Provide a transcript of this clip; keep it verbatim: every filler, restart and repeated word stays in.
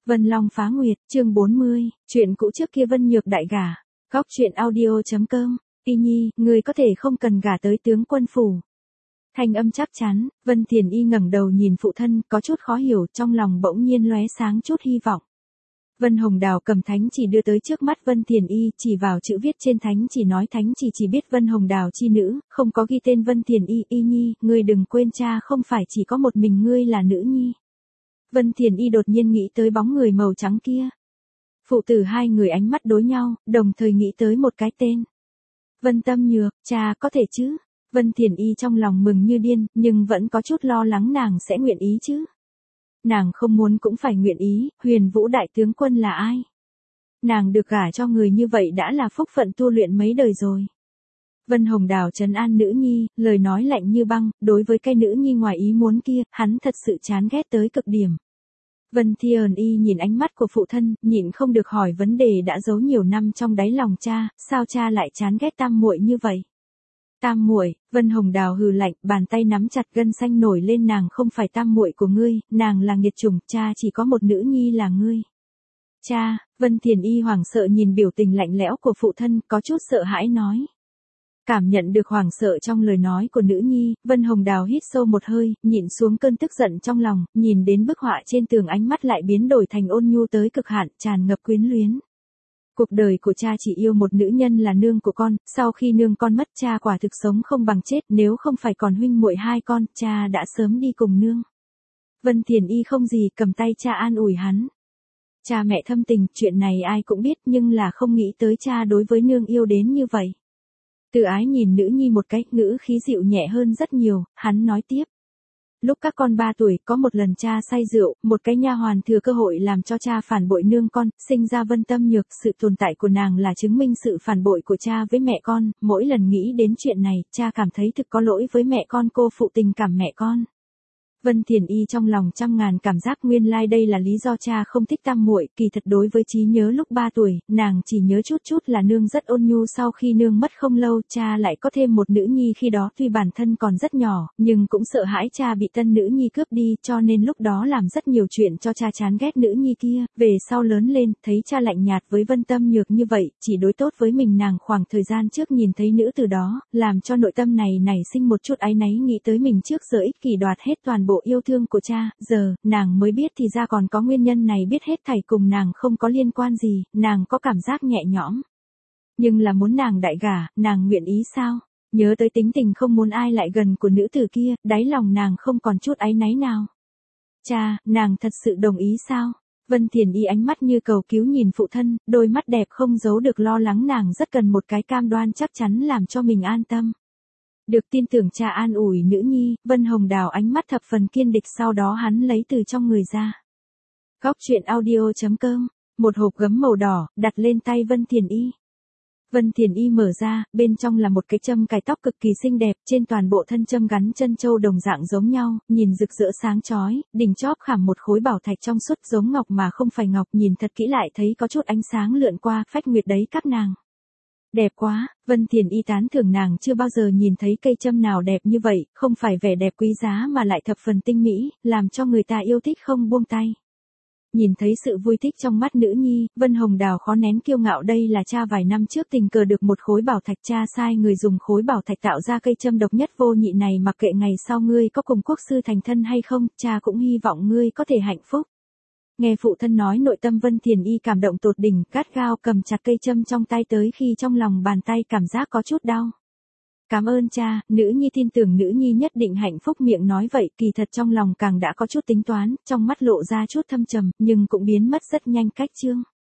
Vân Long phá nguyệt, chương bốn mươi, chuyện cũ trước kia Vân Nhược đại gả. Góc truyện audio.com, Y Nhi, người có thể không cần gả tới tướng quân phủ. Thanh âm chắc chắn, Vân Thiền Y ngẩng đầu nhìn phụ thân, có chút khó hiểu, trong lòng bỗng nhiên lóe sáng chút hy vọng. Vân Hồng Đào cầm thánh chỉ đưa tới trước mắt Vân Thiền Y, chỉ vào chữ viết trên thánh chỉ nói thánh chỉ chỉ biết Vân Hồng Đào chi nữ, không có ghi tên Vân Thiền Y. Y Nhi, ngươi đừng quên cha không phải chỉ có một mình ngươi là nữ nhi. Vân Thiền Y đột nhiên nghĩ tới bóng người màu trắng kia. Phụ tử hai người ánh mắt đối nhau, đồng thời nghĩ tới một cái tên. Vân Tâm Nhược, cha có thể chứ? Vân Thiền Y trong lòng mừng như điên, nhưng vẫn có chút lo lắng nàng sẽ nguyện ý chứ. Nàng không muốn cũng phải nguyện ý, Huyền Vũ đại tướng quân là ai? Nàng được gả cho người như vậy đã là phúc phận tu luyện mấy đời rồi. Vân Hồng Đào trấn an nữ nhi, lời nói lạnh như băng, đối với cái nữ nhi ngoài ý muốn kia, hắn thật sự chán ghét tới cực điểm. Vân Thiền Y nhìn ánh mắt của phụ thân, nhịn không được hỏi vấn đề đã giấu nhiều năm trong đáy lòng cha, sao cha lại chán ghét tam muội như vậy? Tam muội, Vân Hồng Đào hừ lạnh, bàn tay nắm chặt gân xanh nổi lên, nàng không phải tam muội của ngươi, nàng là nghiệt chủng, cha chỉ có một nữ nhi là ngươi. Cha, Vân Thiền Y hoảng sợ nhìn biểu tình lạnh lẽo của phụ thân, có chút sợ hãi nói. Cảm nhận được hoảng sợ trong lời nói của nữ nhi, Vân Hồng Đào hít sâu một hơi, nhịn xuống cơn tức giận trong lòng, nhìn đến bức họa trên tường ánh mắt lại biến đổi thành ôn nhu tới cực hạn, tràn ngập quyến luyến. Cuộc đời của cha chỉ yêu một nữ nhân là nương của con, sau khi nương con mất cha quả thực sống không bằng chết, nếu không phải còn huynh muội hai con, cha đã sớm đi cùng nương. Vân Thiền Y không gì, cầm tay cha an ủi hắn. Cha mẹ thâm tình, chuyện này ai cũng biết nhưng là không nghĩ tới cha đối với nương yêu đến như vậy. Từ Ái nhìn nữ nhi một cái, ngữ khí dịu nhẹ hơn rất nhiều, hắn nói tiếp. Lúc các con ba tuổi, có một lần cha say rượu, một cái nha hoàn thừa cơ hội làm cho cha phản bội nương con, sinh ra Vân Tâm Nhược, sự tồn tại của nàng là chứng minh sự phản bội của cha với mẹ con, mỗi lần nghĩ đến chuyện này, cha cảm thấy thực có lỗi với mẹ con, cô phụ tình cảm mẹ con. Vân Thiền Y trong lòng trăm ngàn cảm giác, nguyên lai like đây là lý do cha không thích tam muội, kỳ thật đối với trí nhớ lúc ba tuổi, nàng chỉ nhớ chút chút là nương rất ôn nhu, sau khi nương mất không lâu, cha lại có thêm một nữ nhi, khi đó tuy bản thân còn rất nhỏ, nhưng cũng sợ hãi cha bị tân nữ nhi cướp đi, cho nên lúc đó làm rất nhiều chuyện cho cha chán ghét nữ nhi kia, về sau lớn lên, thấy cha lạnh nhạt với Vân Tâm Nhược như vậy, chỉ đối tốt với mình, nàng khoảng thời gian trước nhìn thấy nữ từ đó, làm cho nội tâm này nảy sinh một chút áy náy, nghĩ tới mình trước giờ ích kỷ đoạt hết toàn bộ yêu thương của cha, giờ, nàng mới biết thì ra còn có nguyên nhân này, biết hết thảy cùng nàng không có liên quan gì, nàng có cảm giác nhẹ nhõm. Nhưng là muốn nàng đại gả, nàng nguyện ý sao? Nhớ tới tính tình không muốn ai lại gần của nữ tử kia, đáy lòng nàng không còn chút áy náy nào. Cha, nàng thật sự đồng ý sao? Vân Thiền Y ánh mắt như cầu cứu nhìn phụ thân, đôi mắt đẹp không giấu được lo lắng, nàng rất cần một cái cam đoan chắc chắn làm cho mình an tâm. Được tin tưởng cha an ủi nữ nhi, Vân Hồng Đào ánh mắt thập phần kiên định, sau đó hắn lấy từ trong người ra. Góc truyện audio.com, một hộp gấm màu đỏ, đặt lên tay Vân Thiền Y. Vân Thiền Y mở ra, bên trong là một cái châm cài tóc cực kỳ xinh đẹp, trên toàn bộ thân châm gắn chân châu đồng dạng giống nhau, nhìn rực rỡ sáng chói, đỉnh chóp khảm một khối bảo thạch trong suốt giống ngọc mà không phải ngọc, nhìn thật kỹ lại thấy có chút ánh sáng lượn qua, phách nguyệt đấy các nàng. Đẹp quá, Vân Thiền Y tán thưởng, nàng chưa bao giờ nhìn thấy cây châm nào đẹp như vậy, không phải vẻ đẹp quý giá mà lại thập phần tinh mỹ, làm cho người ta yêu thích không buông tay. Nhìn thấy sự vui thích trong mắt nữ nhi, Vân Hồng Đào khó nén kiêu ngạo, đây là cha vài năm trước tình cờ được một khối bảo thạch, cha sai người dùng khối bảo thạch tạo ra cây châm độc nhất vô nhị này, mặc kệ ngày sau ngươi có cùng quốc sư thành thân hay không, cha cũng hy vọng ngươi có thể hạnh phúc. Nghe phụ thân nói, nội tâm Vân Thiền Y cảm động tột đỉnh, gắt gao cầm chặt cây châm trong tay, tới khi trong lòng bàn tay cảm giác có chút đau. Cảm ơn cha, nữ nhi tin tưởng nữ nhi nhất định hạnh phúc, miệng nói vậy, kỳ thật trong lòng càng đã có chút tính toán, trong mắt lộ ra chút thâm trầm, nhưng cũng biến mất rất nhanh cách chương.